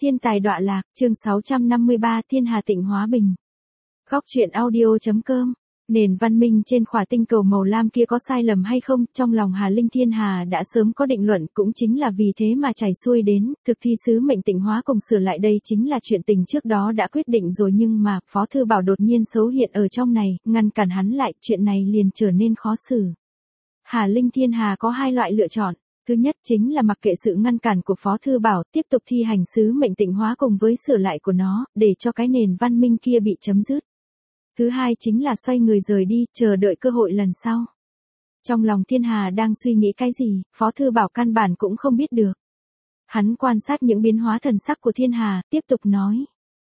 Thiên tài đọa lạc, chương 653 Thiên Hà Tịnh Hóa Bình. Góc truyện audio.com. Nền văn minh trên khỏa tinh cầu màu lam kia có sai lầm hay không, trong lòng Hà Linh Thiên Hà đã sớm có định luận, cũng chính là vì thế mà chảy xuôi đến, thực thi sứ mệnh tịnh hóa cùng sửa lại đây chính là chuyện tình trước đó đã quyết định rồi, nhưng mà, Phó Thư Bảo đột nhiên xấu hiện ở trong này, ngăn cản hắn lại, chuyện này liền trở nên khó xử. Hà Linh Thiên Hà có hai loại lựa chọn. Thứ nhất chính là mặc kệ sự ngăn cản của Phó Thư Bảo, tiếp tục thi hành sứ mệnh tịnh hóa cùng với sửa lại của nó, để cho cái nền văn minh kia bị chấm dứt. Thứ hai chính là xoay người rời đi, chờ đợi cơ hội lần sau. Trong lòng Thiên Hà đang suy nghĩ cái gì, Phó Thư Bảo căn bản cũng không biết được. Hắn quan sát những biến hóa thần sắc của Thiên Hà, tiếp tục nói.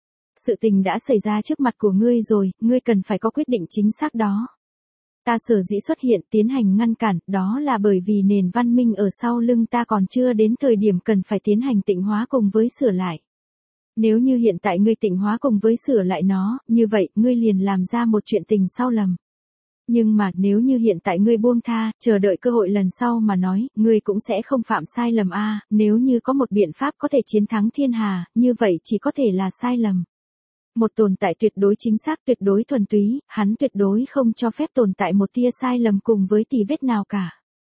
Sự tình đã xảy ra trước mặt của ngươi rồi, ngươi cần phải có quyết định chính xác đó. Ta sở dĩ xuất hiện tiến hành ngăn cản, đó là bởi vì nền văn minh ở sau lưng ta còn chưa đến thời điểm cần phải tiến hành tịnh hóa cùng với sửa lại. Nếu như hiện tại ngươi tịnh hóa cùng với sửa lại nó, như vậy ngươi liền làm ra một chuyện tình sau lầm. Nhưng mà nếu như hiện tại ngươi buông tha, chờ đợi cơ hội lần sau mà nói, ngươi cũng sẽ không phạm sai lầm a. Nếu như có một biện pháp có thể chiến thắng Thiên Hà, như vậy chỉ có thể là sai lầm. Một tồn tại tuyệt đối chính xác, tuyệt đối thuần túy, hắn tuyệt đối không cho phép tồn tại một tia sai lầm cùng với tì vết nào cả.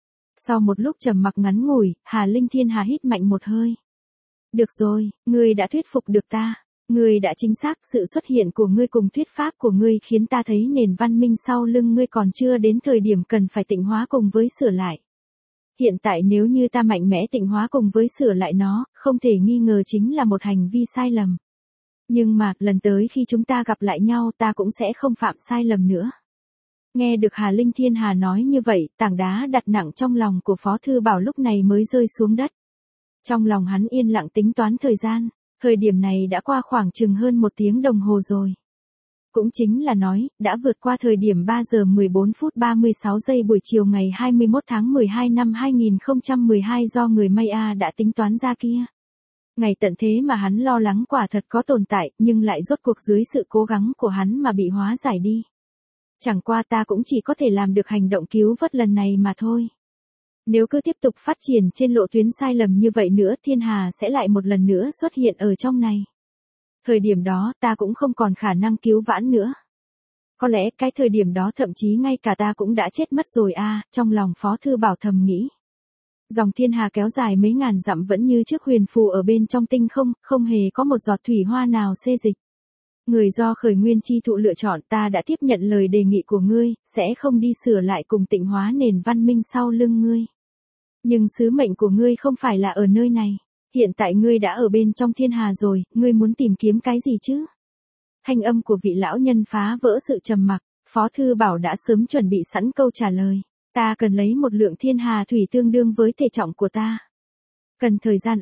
Sau một lúc trầm mặc ngắn ngủi, Hà Linh Thiên Hà hít mạnh một hơi. Được rồi, ngươi đã thuyết phục được ta. Ngươi đã chính xác, sự xuất hiện của ngươi cùng thuyết pháp của ngươi khiến ta thấy nền văn minh sau lưng ngươi còn chưa đến thời điểm cần phải tịnh hóa cùng với sửa lại. Hiện tại nếu như ta mạnh mẽ tịnh hóa cùng với sửa lại nó, không thể nghi ngờ chính là một hành vi sai lầm. Nhưng mà, lần tới khi chúng ta gặp lại nhau ta cũng sẽ không phạm sai lầm nữa. Nghe được Hà Linh Thiên Hà nói như vậy, tảng đá đặt nặng trong lòng của Phó Thư Bảo lúc này mới rơi xuống đất. Trong lòng hắn yên lặng tính toán thời gian, thời điểm này đã qua khoảng chừng hơn 1 tiếng đồng hồ rồi. Cũng chính là nói, đã vượt qua thời điểm 3 giờ 14 phút 36 giây buổi chiều ngày 21 tháng 12 năm 2012 do người Maya đã tính toán ra kia. Ngày tận thế mà hắn lo lắng quả thật có tồn tại, nhưng lại rốt cuộc dưới sự cố gắng của hắn mà bị hóa giải đi. Chẳng qua ta cũng chỉ có thể làm được hành động cứu vớt lần này mà thôi. Nếu cứ tiếp tục phát triển trên lộ tuyến sai lầm như vậy nữa, Thiên Hà sẽ lại một lần nữa xuất hiện ở trong này. Thời điểm đó ta cũng không còn khả năng cứu vãn nữa. Có lẽ cái thời điểm đó thậm chí ngay cả ta cũng đã chết mất rồi a. Trong lòng Phó Thư Bảo thầm nghĩ. Dòng Thiên Hà kéo dài mấy ngàn dặm vẫn như trước huyền phù ở bên trong tinh không, không hề có một giọt thủy hoa nào xê dịch. Người do khởi nguyên chi thụ lựa chọn, ta đã tiếp nhận lời đề nghị của ngươi, sẽ không đi sửa lại cùng tịnh hóa nền văn minh sau lưng ngươi. Nhưng sứ mệnh của ngươi không phải là ở nơi này. Hiện tại ngươi đã ở bên trong Thiên Hà rồi, ngươi muốn tìm kiếm cái gì chứ? Thanh âm của vị lão nhân phá vỡ sự trầm mặc, Phó Thư Bảo đã sớm chuẩn bị sẵn câu trả lời. Ta cần lấy một lượng Thiên Hà thủy tương đương với thể trọng của ta. Cần thời gian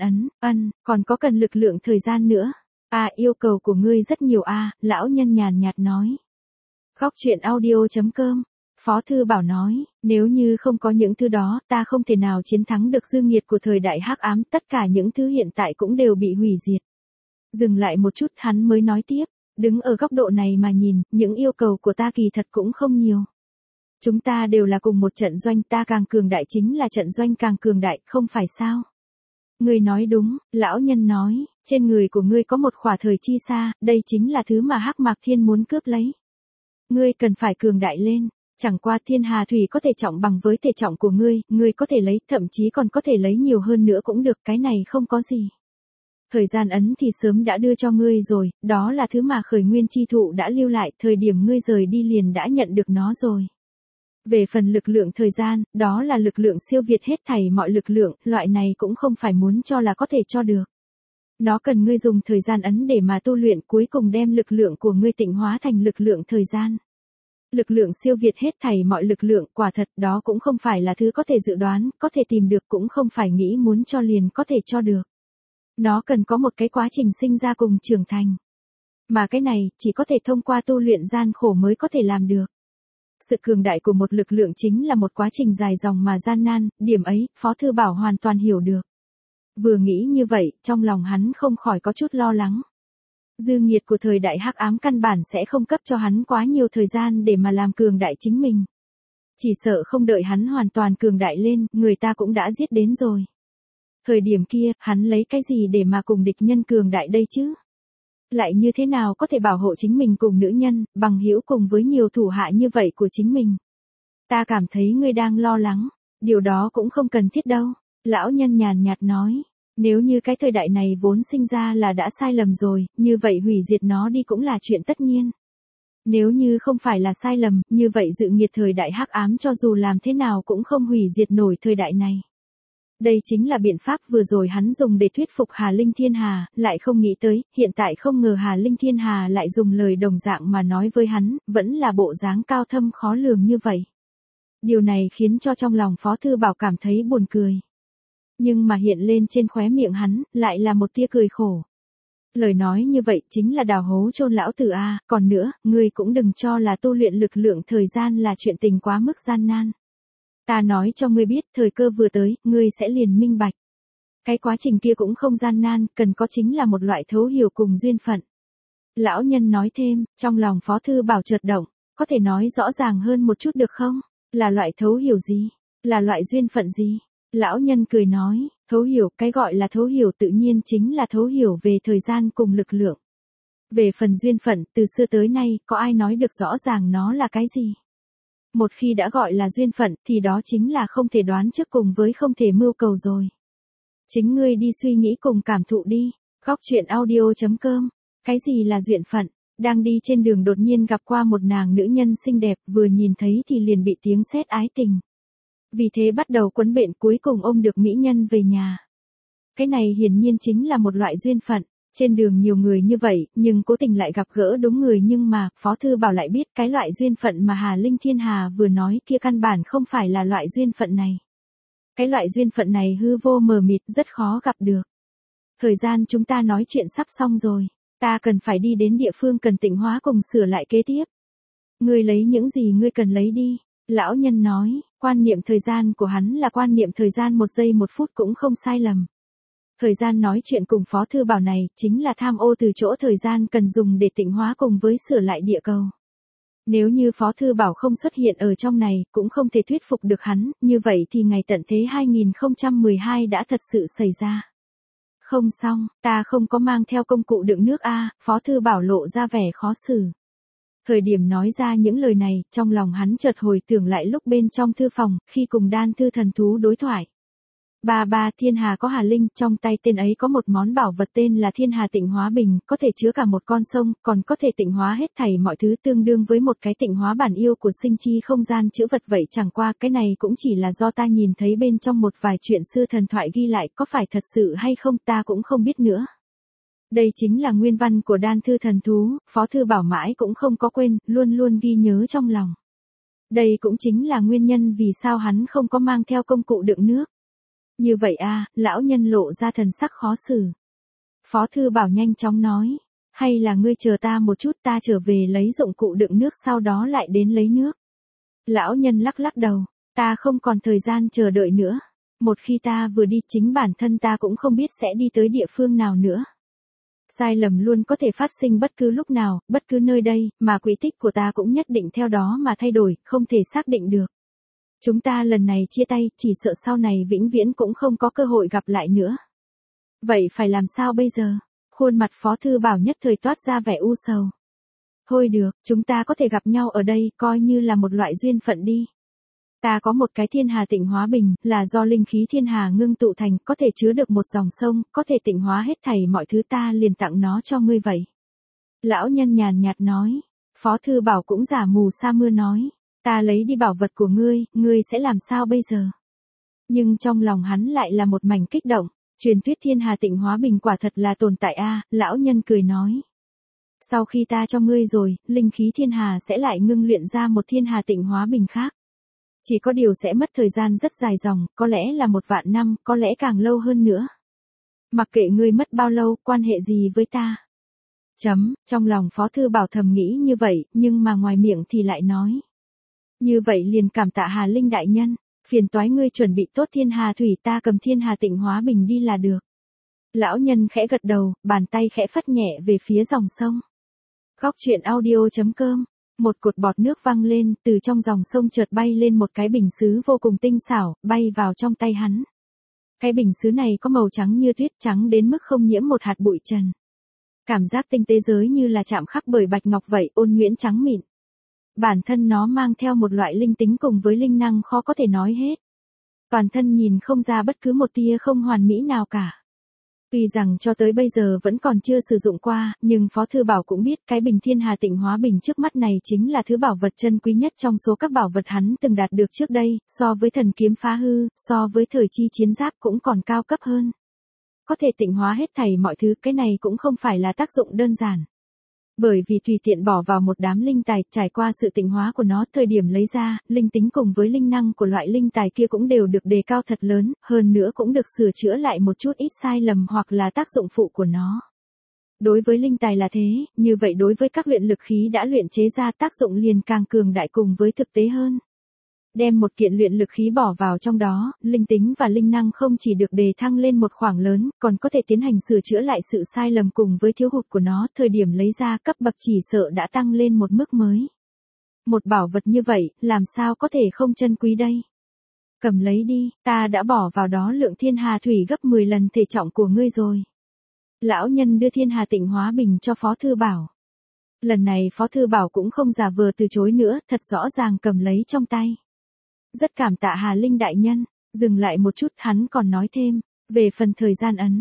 còn có cần lực lượng thời gian nữa. Yêu cầu của ngươi rất nhiều lão nhân nhàn nhạt nói. Góc truyện audio.com. Phó Thư Bảo nói, nếu như không có những thứ đó, ta không thể nào chiến thắng được dư nghiệt của thời đại hắc ám, tất cả những thứ hiện tại cũng đều bị hủy diệt. Dừng lại một chút hắn mới nói tiếp, đứng ở góc độ này mà nhìn, những yêu cầu của ta kỳ thật cũng không nhiều. Chúng ta đều là cùng một trận doanh, ta càng cường đại chính là trận doanh càng cường đại, không phải sao? Ngươi nói đúng, lão nhân nói, trên người của ngươi có một khỏa thời chi sa, đây chính là thứ mà Hắc Mạc Thiên muốn cướp lấy. Ngươi cần phải cường đại lên, chẳng qua Thiên Hà thủy có thể trọng bằng với thể trọng của ngươi có thể lấy, thậm chí còn có thể lấy nhiều hơn nữa cũng được, cái này không có gì. Thời gian ấn thì sớm đã đưa cho ngươi rồi, đó là thứ mà khởi nguyên chi thụ đã lưu lại, thời điểm ngươi rời đi liền đã nhận được nó rồi. Về phần lực lượng thời gian, đó là lực lượng siêu việt hết thảy mọi lực lượng, loại này cũng không phải muốn cho là có thể cho được. Nó cần ngươi dùng thời gian ấn để mà tu luyện, cuối cùng đem lực lượng của ngươi tịnh hóa thành lực lượng thời gian. Lực lượng siêu việt hết thảy mọi lực lượng, quả thật đó cũng không phải là thứ có thể dự đoán, có thể tìm được, cũng không phải nghĩ muốn cho liền có thể cho được. Nó cần có một cái quá trình sinh ra cùng trưởng thành. Mà cái này, chỉ có thể thông qua tu luyện gian khổ mới có thể làm được. Sự cường đại của một lực lượng chính là một quá trình dài dòng mà gian nan, điểm ấy, Phó Thư Bảo hoàn toàn hiểu được. Vừa nghĩ như vậy, trong lòng hắn không khỏi có chút lo lắng. Dư nghiệt của thời đại hắc ám căn bản sẽ không cấp cho hắn quá nhiều thời gian để mà làm cường đại chính mình. Chỉ sợ không đợi hắn hoàn toàn cường đại lên, người ta cũng đã giết đến rồi. Thời điểm kia, hắn lấy cái gì để mà cùng địch nhân cường đại đây chứ? Lại như thế nào có thể bảo hộ chính mình cùng nữ nhân, bằng hữu cùng với nhiều thủ hạ như vậy của chính mình? Ta cảm thấy ngươi đang lo lắng, điều đó cũng không cần thiết đâu. Lão nhân nhàn nhạt nói, nếu như cái thời đại này vốn sinh ra là đã sai lầm rồi, như vậy hủy diệt nó đi cũng là chuyện tất nhiên. Nếu như không phải là sai lầm, như vậy dự nghiệt thời đại hắc ám cho dù làm thế nào cũng không hủy diệt nổi thời đại này. Đây chính là biện pháp vừa rồi hắn dùng để thuyết phục Hà Linh Thiên Hà, lại không nghĩ tới, hiện tại không ngờ Hà Linh Thiên Hà lại dùng lời đồng dạng mà nói với hắn, vẫn là bộ dáng cao thâm khó lường như vậy. Điều này khiến cho trong lòng Phó Thư Bảo cảm thấy buồn cười. Nhưng mà hiện lên trên khóe miệng hắn, lại là một tia cười khổ. Lời nói như vậy chính là đào hố chôn lão tử a, còn nữa, ngươi cũng đừng cho là tu luyện lực lượng thời gian là chuyện tình quá mức gian nan. Ta nói cho ngươi biết, thời cơ vừa tới, ngươi sẽ liền minh bạch. Cái quá trình kia cũng không gian nan, cần có chính là một loại thấu hiểu cùng duyên phận. Lão nhân nói thêm, trong lòng Phó Thư Bảo chợt động, có thể nói rõ ràng hơn một chút được không? Là loại thấu hiểu gì? Là loại duyên phận gì? Lão nhân cười nói, thấu hiểu, cái gọi là thấu hiểu tự nhiên chính là thấu hiểu về thời gian cùng lực lượng. Về phần duyên phận, từ xưa tới nay, có ai nói được rõ ràng nó là cái gì? Một khi đã gọi là duyên phận, thì đó chính là không thể đoán trước cùng với không thể mưu cầu rồi. Chính ngươi đi suy nghĩ cùng cảm thụ đi. Góc truyện audio.com. Cái gì là duyên phận? Đang đi trên đường đột nhiên gặp qua một nàng nữ nhân xinh đẹp, vừa nhìn thấy thì liền bị tiếng sét ái tình. Vì thế bắt đầu quấn bện, cuối cùng ôm được mỹ nhân về nhà. Cái này hiển nhiên chính là một loại duyên phận. Trên đường nhiều người như vậy, nhưng cố tình lại gặp gỡ đúng người, nhưng mà, Phó Thư Bảo lại biết cái loại duyên phận mà Hà Linh Thiên Hà vừa nói kia căn bản không phải là loại duyên phận này. Cái loại duyên phận này hư vô mờ mịt, rất khó gặp được. Thời gian chúng ta nói chuyện sắp xong rồi. Ta cần phải đi đến địa phương cần tịnh hóa cùng sửa lại kế tiếp. Ngươi lấy những gì ngươi cần lấy đi. Lão nhân nói, quan niệm thời gian của hắn là quan niệm thời gian 1 giây 1 phút cũng không sai lầm. Thời gian nói chuyện cùng Phó Thư Bảo này, chính là tham ô từ chỗ thời gian cần dùng để tịnh hóa cùng với sửa lại địa cầu. Nếu như Phó Thư Bảo không xuất hiện ở trong này, cũng không thể thuyết phục được hắn, như vậy thì ngày tận thế 2012 đã thật sự xảy ra. Không xong, ta không có mang theo công cụ đựng nước a, Phó Thư Bảo lộ ra vẻ khó xử. Thời điểm nói ra những lời này, trong lòng hắn chợt hồi tưởng lại lúc bên trong thư phòng, khi cùng đan thư thần thú đối thoại. Ba Thiên Hà có Hà Linh, trong tay tên ấy có một món bảo vật tên là Thiên Hà Tịnh Hóa Bình, có thể chứa cả một con sông, còn có thể tịnh hóa hết thảy mọi thứ, tương đương với một cái tịnh hóa bản yêu của sinh chi không gian chữ vật. Vậy chẳng qua cái này cũng chỉ là do ta nhìn thấy bên trong một vài chuyện xưa thần thoại ghi lại, có phải thật sự hay không ta cũng không biết nữa. Đây chính là nguyên văn của đan thư thần thú, Phó Thư Bảo mãi cũng không có quên, luôn luôn ghi nhớ trong lòng. Đây cũng chính là nguyên nhân vì sao hắn không có mang theo công cụ đựng nước. Như vậy a, lão nhân lộ ra thần sắc khó xử. Phó Thư Bảo nhanh chóng nói, hay là ngươi chờ ta một chút, ta trở về lấy dụng cụ đựng nước sau đó lại đến lấy nước. Lão nhân lắc lắc đầu, ta không còn thời gian chờ đợi nữa. Một khi ta vừa đi, chính bản thân ta cũng không biết sẽ đi tới địa phương nào nữa. Sai lầm luôn có thể phát sinh bất cứ lúc nào, bất cứ nơi đây, mà quỹ tích của ta cũng nhất định theo đó mà thay đổi, không thể xác định được. Chúng ta lần này chia tay, chỉ sợ sau này vĩnh viễn cũng không có cơ hội gặp lại nữa. Vậy phải làm sao bây giờ? Khuôn mặt Phó Thư Bảo nhất thời toát ra vẻ u sầu. Thôi được, chúng ta có thể gặp nhau ở đây, coi như là một loại duyên phận đi. Ta có một cái Thiên Hà Tịnh Hóa Bình, là do linh khí Thiên Hà ngưng tụ thành, có thể chứa được một dòng sông, có thể tịnh hóa hết thảy mọi thứ, ta liền tặng nó cho ngươi vậy. Lão nhân nhàn nhạt nói. Phó Thư Bảo cũng giả mù sa mưa nói. Ta lấy đi bảo vật của ngươi, ngươi sẽ làm sao bây giờ? Nhưng trong lòng hắn lại là một mảnh kích động. Truyền thuyết Thiên Hà Tịnh Hóa Bình quả thật là tồn tại a, lão nhân cười nói. Sau khi ta cho ngươi rồi, linh khí Thiên Hà sẽ lại ngưng luyện ra một Thiên Hà Tịnh Hóa Bình khác. Chỉ có điều sẽ mất thời gian rất dài dòng, có lẽ là 1.000 năm, có lẽ càng lâu hơn nữa. Mặc kệ ngươi mất bao lâu, quan hệ gì với ta? Trong lòng Phó Thư Bảo thầm nghĩ như vậy, nhưng mà ngoài miệng thì lại nói. Như vậy liền cảm tạ Hà Linh đại nhân, phiền toái ngươi chuẩn bị tốt Thiên Hà Thủy, ta cầm Thiên Hà Tịnh Hóa Bình đi là được. Lão nhân khẽ gật đầu, bàn tay khẽ phất nhẹ về phía dòng sông. Góc truyện audio.com. Một cột bọt nước văng lên, từ trong dòng sông chợt bay lên một cái bình sứ vô cùng tinh xảo, bay vào trong tay hắn. Cái bình sứ này có màu trắng như tuyết, trắng đến mức không nhiễm một hạt bụi trần. Cảm giác tinh tế giới như là chạm khắc bởi bạch ngọc vậy, ôn nhuyễn trắng mịn. Bản thân nó mang theo một loại linh tính cùng với linh năng khó có thể nói hết. Toàn thân nhìn không ra bất cứ một tia không hoàn mỹ nào cả. Tuy rằng cho tới bây giờ vẫn còn chưa sử dụng qua, nhưng Phó Thư Bảo cũng biết cái bình Thiên Hà Tịnh Hóa Bình trước mắt này chính là thứ bảo vật chân quý nhất trong số các bảo vật hắn từng đạt được trước đây, so với thần kiếm phá hư, so với thời chi chiến giáp cũng còn cao cấp hơn. Có thể tịnh hóa hết thảy mọi thứ, cái này cũng không phải là tác dụng đơn giản. Bởi vì tùy tiện bỏ vào một đám linh tài, trải qua sự tịnh hóa của nó, thời điểm lấy ra, linh tính cùng với linh năng của loại linh tài kia cũng đều được đề cao thật lớn, hơn nữa cũng được sửa chữa lại một chút ít sai lầm hoặc là tác dụng phụ của nó. Đối với linh tài là thế, như vậy đối với các luyện lực khí đã luyện chế ra tác dụng liền càng cường đại cùng với thực tế hơn. Đem một kiện luyện lực khí bỏ vào trong đó, linh tính và linh năng không chỉ được đề thăng lên một khoảng lớn, còn có thể tiến hành sửa chữa lại sự sai lầm cùng với thiếu hụt của nó, thời điểm lấy ra cấp bậc chỉ sợ đã tăng lên một mức mới. Một bảo vật như vậy, làm sao có thể không chân quý đây? Cầm lấy đi, ta đã bỏ vào đó lượng thiên hà thủy gấp 10 lần thể trọng của ngươi rồi. Lão nhân đưa Thiên Hà Tịnh Hóa Bình cho Phó Thư Bảo. Lần này Phó Thư Bảo cũng không giả vờ từ chối nữa, thật rõ ràng cầm lấy trong tay. Rất cảm tạ Hà Linh đại nhân, dừng lại một chút hắn còn nói thêm, về phần thời gian ấn,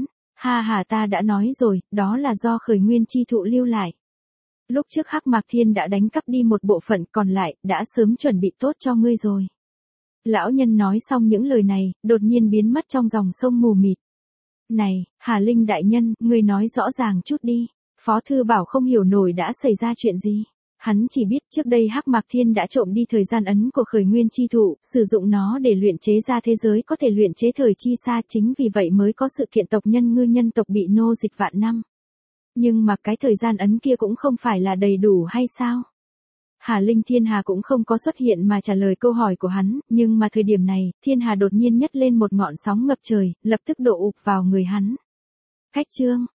ta đã nói rồi, đó là do khởi nguyên chi thụ lưu lại. Lúc trước Hắc Mạc Thiên đã đánh cắp đi một bộ phận còn lại, đã sớm chuẩn bị tốt cho ngươi rồi. Lão nhân nói xong những lời này, đột nhiên biến mất trong dòng sông mù mịt. Này, Hà Linh đại nhân, ngươi nói rõ ràng chút đi. Phó Thư Bảo không hiểu nổi đã xảy ra chuyện gì. Hắn chỉ biết trước đây Hắc Mạc Thiên đã trộm đi thời gian ấn của khởi nguyên chi thụ, sử dụng nó để luyện chế ra thế giới có thể luyện chế thời chi xa, chính vì vậy mới có sự kiện tộc nhân ngư nhân tộc bị nô dịch vạn năm. Nhưng mà cái thời gian ấn kia cũng không phải là đầy đủ hay sao? Hà Linh Thiên Hà cũng không có xuất hiện mà trả lời câu hỏi của hắn, nhưng mà thời điểm này, Thiên Hà đột nhiên nhấc lên một ngọn sóng ngập trời, lập tức đổ ụp vào người hắn. Khách chương